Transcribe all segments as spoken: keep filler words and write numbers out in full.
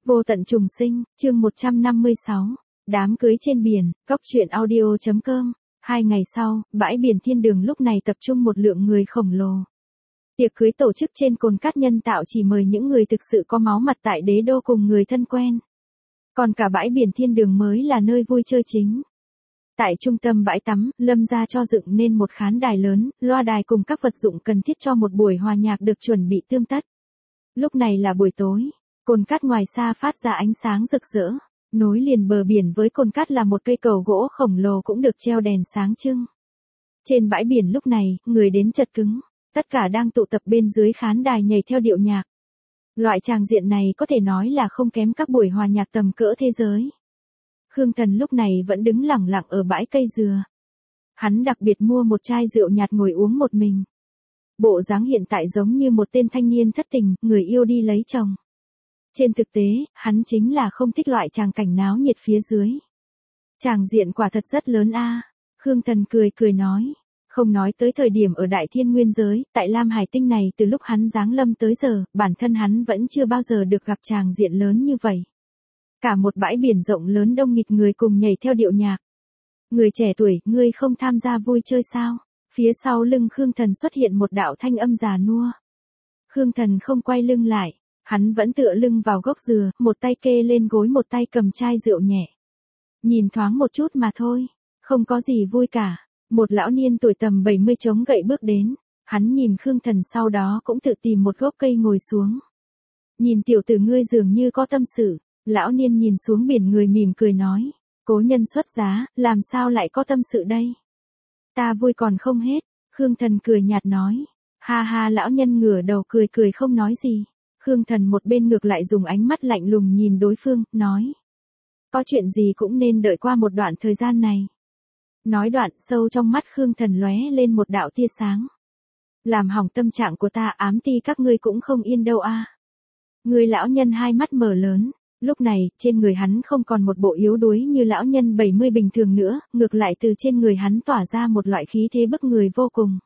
Vô tận trùng sinh, chương một trăm năm mươi sáu. Đám cưới trên biển, cốc truyện audio chấm com. Hai ngày sau, bãi biển thiên đường lúc này tập trung một lượng người khổng lồ. Tiệc cưới tổ chức trên cồn cát nhân tạo chỉ mời những người thực sự có máu mặt tại đế đô cùng người thân quen. Còn cả bãi biển thiên đường mới là nơi vui chơi chính. Tại trung tâm bãi tắm, Lâm gia cho dựng nên một khán đài lớn, loa đài cùng các vật dụng cần thiết cho một buổi hòa nhạc được chuẩn bị tươm tất. Lúc này là buổi tối. Cồn cát ngoài xa phát ra ánh sáng rực rỡ, nối liền bờ biển với cồn cát là một cây cầu gỗ khổng lồ cũng được treo đèn sáng trưng. Trên bãi biển lúc này, người đến chật cứng, tất cả đang tụ tập bên dưới khán đài nhảy theo điệu nhạc. Loại tràng diện này có thể nói là không kém các buổi hòa nhạc tầm cỡ thế giới. Khương Thần lúc này vẫn đứng lẳng lặng ở bãi cây dừa. Hắn đặc biệt mua một chai rượu nhạt ngồi uống một mình. Bộ dáng hiện tại giống như một tên thanh niên thất tình, người yêu đi lấy chồng. Trên thực tế, hắn chính là không thích loại tràng cảnh náo nhiệt phía dưới. Tràng diện quả thật rất lớn a. À. Khương Thần cười cười nói. Không nói tới thời điểm ở Đại Thiên Nguyên giới, tại Lam Hải Tinh này từ lúc hắn giáng lâm tới giờ, bản thân hắn vẫn chưa bao giờ được gặp tràng diện lớn như vậy. Cả một bãi biển rộng lớn đông nghịt người cùng nhảy theo điệu nhạc. Người trẻ tuổi, ngươi không tham gia vui chơi sao? Phía sau lưng Khương Thần xuất hiện một đạo thanh âm già nua. Khương Thần không quay lưng lại. Hắn vẫn tựa lưng vào gốc dừa, một tay kê lên gối một tay cầm chai rượu nhẹ. Nhìn thoáng một chút mà thôi, không có gì vui cả. Một lão niên tuổi tầm bảy mươi chống gậy bước đến, hắn nhìn Khương Thần sau đó cũng tự tìm một gốc cây ngồi xuống. Nhìn tiểu tử ngươi dường như có tâm sự, lão niên nhìn xuống biển người mỉm cười nói, cố nhân xuất giá, làm sao lại có tâm sự đây? Ta vui còn không hết, Khương Thần cười nhạt nói, ha ha lão nhân ngửa đầu cười cười không nói gì. Khương Thần một bên ngược lại dùng ánh mắt lạnh lùng nhìn đối phương, nói. Có chuyện gì cũng nên đợi qua một đoạn thời gian này. Nói đoạn, sâu trong mắt Khương Thần lóe lên một đạo tia sáng. Làm hỏng tâm trạng của ta, ám ti các ngươi cũng không yên đâu a. À. Người lão nhân hai mắt mở lớn, lúc này, trên người hắn không còn một bộ yếu đuối như lão nhân bảy mươi bình thường nữa, ngược lại từ trên người hắn tỏa ra một loại khí thế bức người vô cùng.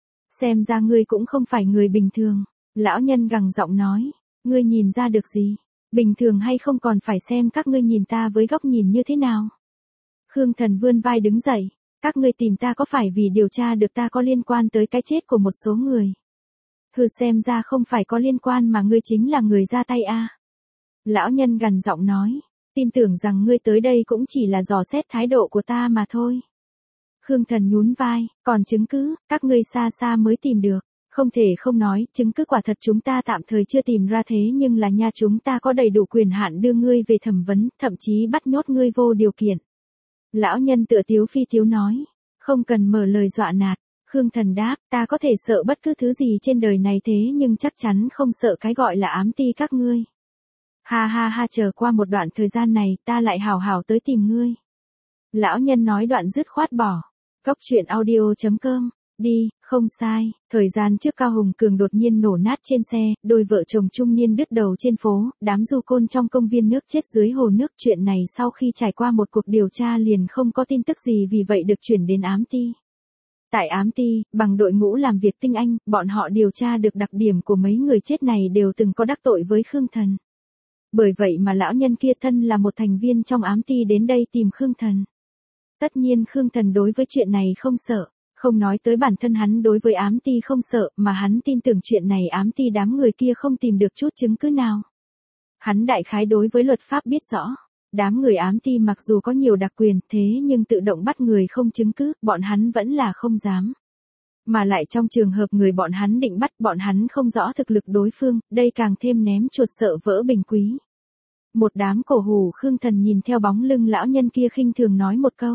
Xem ra ngươi cũng không phải người bình thường. Lão nhân gằn giọng nói, ngươi nhìn ra được gì, bình thường hay không còn phải xem các ngươi nhìn ta với góc nhìn như thế nào. Khương Thần vươn vai đứng dậy, các ngươi tìm ta có phải vì điều tra được ta có liên quan tới cái chết của một số người. Hừ xem ra không phải có liên quan mà ngươi chính là người ra tay a. À. Lão nhân gằn giọng nói, tin tưởng rằng ngươi tới đây cũng chỉ là dò xét thái độ của ta mà thôi. Khương Thần nhún vai, còn chứng cứ, các ngươi xa xa mới tìm được. Không thể không nói, chứng cứ quả thật chúng ta tạm thời chưa tìm ra thế nhưng là nha chúng ta có đầy đủ quyền hạn đưa ngươi về thẩm vấn, thậm chí bắt nhốt ngươi vô điều kiện. Lão nhân tựa tiếu phi tiếu nói, không cần mở lời dọa nạt. Khương Thần đáp, ta có thể sợ bất cứ thứ gì trên đời này thế nhưng chắc chắn không sợ cái gọi là ám ti các ngươi. Ha ha ha chờ qua một đoạn thời gian này ta lại hào hào tới tìm ngươi. Lão nhân nói đoạn dứt khoát bỏ. Cốc truyện audio chấm com. Đi, không sai, thời gian trước Cao Hùng Cường đột nhiên nổ nát trên xe, đôi vợ chồng trung niên đứt đầu trên phố, đám du côn trong công viên nước chết dưới hồ nước. Chuyện này sau khi trải qua một cuộc điều tra liền không có tin tức gì vì vậy được chuyển đến ám ti. Tại ám ti, bằng đội ngũ làm việc tinh anh, bọn họ điều tra được đặc điểm của mấy người chết này đều từng có đắc tội với Khương Thần. Bởi vậy mà lão nhân kia thân là một thành viên trong ám ti đến đây tìm Khương Thần. Tất nhiên Khương Thần đối với chuyện này không sợ. Không nói tới bản thân hắn đối với ám ti không sợ, mà hắn tin tưởng chuyện này ám ti đám người kia không tìm được chút chứng cứ nào. Hắn đại khái đối với luật pháp biết rõ. Đám người ám ti mặc dù có nhiều đặc quyền, thế nhưng tự động bắt người không chứng cứ, bọn hắn vẫn là không dám. Mà lại trong trường hợp người bọn hắn định bắt, bọn hắn không rõ thực lực đối phương, đây càng thêm ném chuột sợ vỡ bình quý. Một đám cổ hủ Khương Thần nhìn theo bóng lưng lão nhân kia khinh thường nói một câu.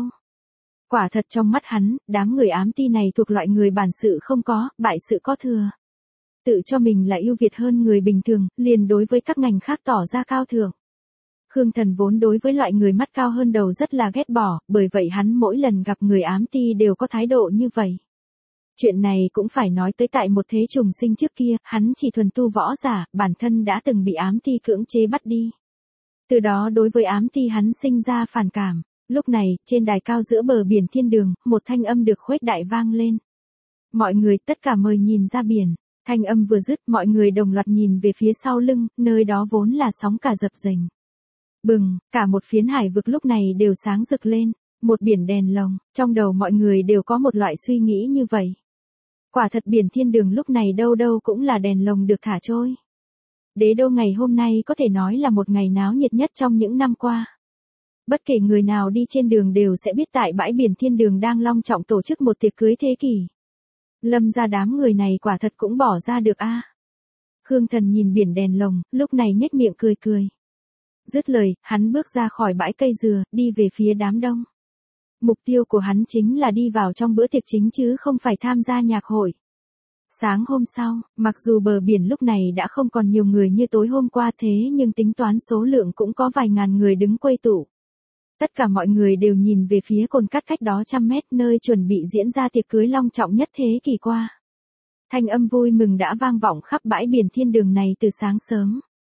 Quả thật trong mắt hắn, đám người ám ti này thuộc loại người bản sự không có, bại sự có thừa. Tự cho mình là ưu việt hơn người bình thường, liền đối với các ngành khác tỏ ra cao thượng. Khương Thần vốn đối với loại người mắt cao hơn đầu rất là ghét bỏ, bởi vậy hắn mỗi lần gặp người ám ti đều có thái độ như vậy. Chuyện này cũng phải nói tới tại một thế trùng sinh trước kia, hắn chỉ thuần tu võ giả, bản thân đã từng bị ám ti cưỡng chế bắt đi. Từ đó đối với ám ti hắn sinh ra phản cảm. Lúc này, trên đài cao giữa bờ biển thiên đường, một thanh âm được khuếch đại vang lên. Mọi người tất cả mời nhìn ra biển. Thanh âm vừa dứt, mọi người đồng loạt nhìn về phía sau lưng, nơi đó vốn là sóng cả dập dềnh. Bừng, cả một phiến hải vực lúc này đều sáng rực lên, một biển đèn lồng, trong đầu mọi người đều có một loại suy nghĩ như vậy. Quả thật biển thiên đường lúc này đâu đâu cũng là đèn lồng được thả trôi. Đế đô ngày hôm nay có thể nói là một ngày náo nhiệt nhất trong những năm qua. Bất kể người nào đi trên đường đều sẽ biết tại bãi biển thiên đường đang long trọng tổ chức một tiệc cưới thế kỷ. Lâm ra đám người này quả thật cũng bỏ ra được a. Khương Thần nhìn biển đèn lồng, lúc này nhếch miệng cười cười. Dứt lời, hắn bước ra khỏi bãi cây dừa, đi về phía đám đông. Mục tiêu của hắn chính là đi vào trong bữa tiệc chính chứ không phải tham gia nhạc hội. Sáng hôm sau, mặc dù bờ biển lúc này đã không còn nhiều người như tối hôm qua thế nhưng tính toán số lượng cũng có vài ngàn người đứng quây tụ. Tất cả mọi người đều nhìn về phía cồn cát cách đó trăm mét nơi chuẩn bị diễn ra tiệc cưới long trọng nhất thế kỷ qua. Thanh âm vui mừng đã vang vọng khắp bãi biển thiên đường này từ sáng sớm.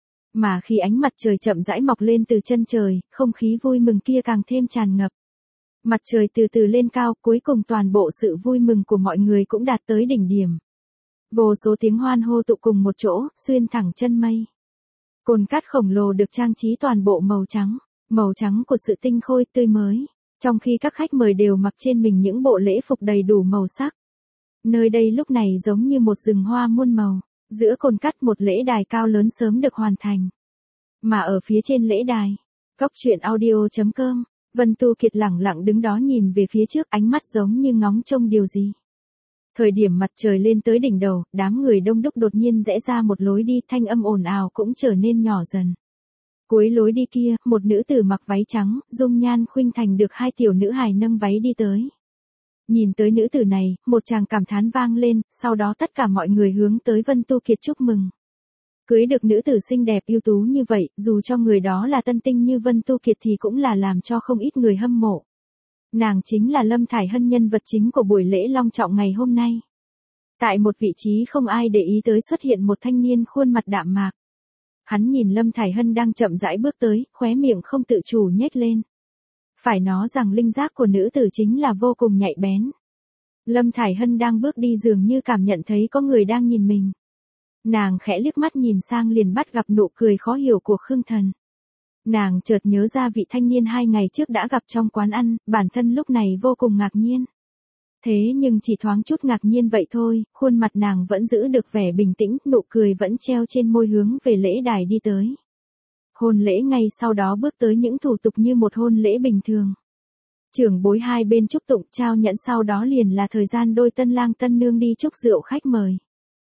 Mà khi ánh mặt trời chậm rãi mọc lên từ chân trời, không khí vui mừng kia càng thêm tràn ngập. Mặt trời từ từ lên cao, cuối cùng toàn bộ sự vui mừng của mọi người cũng đạt tới đỉnh điểm. Vô số tiếng hoan hô tụ cùng một chỗ, xuyên thẳng chân mây. Cồn cát khổng lồ được trang trí toàn bộ màu trắng, màu trắng của sự tinh khôi tươi mới, trong khi các khách mời đều mặc trên mình những bộ lễ phục đầy đủ màu sắc. Nơi đây lúc này giống như một rừng hoa muôn màu, giữa cồn cát một lễ đài cao lớn sớm được hoàn thành. Mà ở phía trên lễ đài, góc truyện audio chấm com, Vân Tu Kiệt lẳng lặng đứng đó nhìn về phía trước, ánh mắt giống như ngóng trông điều gì. Thời điểm mặt trời lên tới đỉnh đầu, đám người đông đúc đột nhiên rẽ ra một lối đi, thanh âm ồn ào cũng trở nên nhỏ dần. Cuối lối đi kia, một nữ tử mặc váy trắng, dung nhan khuynh thành được hai tiểu nữ hài nâng váy đi tới. Nhìn tới nữ tử này, một tràng cảm thán vang lên, sau đó tất cả mọi người hướng tới Vân Tu Kiệt chúc mừng. Cưới được nữ tử xinh đẹp ưu tú như vậy, dù cho người đó là tân tinh như Vân Tu Kiệt thì cũng là làm cho không ít người hâm mộ. Nàng chính là Lâm Thải Hân, nhân vật chính của buổi lễ long trọng ngày hôm nay. Tại một vị trí không ai để ý tới xuất hiện một thanh niên khuôn mặt đạm mạc. Hắn nhìn Lâm Thải Hân đang chậm rãi bước tới, khóe miệng không tự chủ nhếch lên. Phải nói rằng linh giác của nữ tử chính là vô cùng nhạy bén. Lâm Thải Hân đang bước đi dường như cảm nhận thấy có người đang nhìn mình. Nàng khẽ liếc mắt nhìn sang liền bắt gặp nụ cười khó hiểu của Khương Thần. Nàng chợt nhớ ra vị thanh niên hai ngày trước đã gặp trong quán ăn, bản thân lúc này vô cùng ngạc nhiên. Thế nhưng chỉ thoáng chút ngạc nhiên vậy thôi, khuôn mặt nàng vẫn giữ được vẻ bình tĩnh, nụ cười vẫn treo trên môi hướng về lễ đài đi tới. Hôn lễ ngay sau đó bước tới những thủ tục như một hôn lễ bình thường. Trưởng bối hai bên chúc tụng trao nhẫn, sau đó liền là thời gian đôi tân lang tân nương đi chúc rượu khách mời.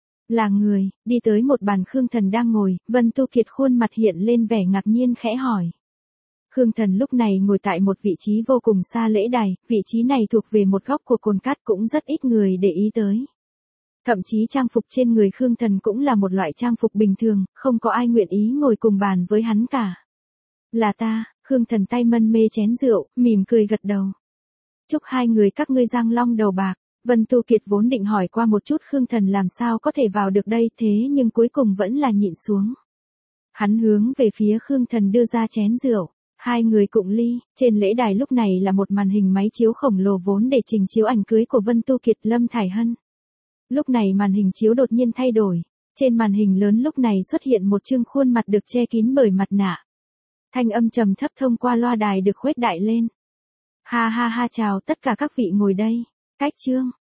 Là người, đi tới một bàn Khương Thần đang ngồi, Vân Tu Kiệt khuôn mặt hiện lên vẻ ngạc nhiên khẽ hỏi. Khương Thần lúc này ngồi tại một vị trí vô cùng xa lễ đài, vị trí này thuộc về một góc của cồn cát cũng rất ít người để ý tới. Thậm chí trang phục trên người Khương Thần cũng là một loại trang phục bình thường, không có ai nguyện ý ngồi cùng bàn với hắn cả. Là ta, Khương Thần tay mân mê chén rượu, mỉm cười gật đầu. Chúc hai người các ngươi răng long đầu bạc. Vân Tu Kiệt vốn định hỏi qua một chút Khương Thần làm sao có thể vào được đây, thế nhưng cuối cùng vẫn là nhịn xuống. Hắn hướng về phía Khương Thần đưa ra chén rượu, hai người cụng ly. Trên lễ đài lúc này là một màn hình máy chiếu khổng lồ vốn để trình chiếu ảnh cưới của Vân Tu Kiệt Lâm Thải Hân. Lúc này màn hình chiếu đột nhiên thay đổi, trên màn hình lớn lúc này xuất hiện một trương khuôn mặt được che kín bởi mặt nạ. Thanh âm trầm thấp thông qua loa đài được khuếch đại lên. Ha ha ha, chào tất cả các vị ngồi đây. Cách chương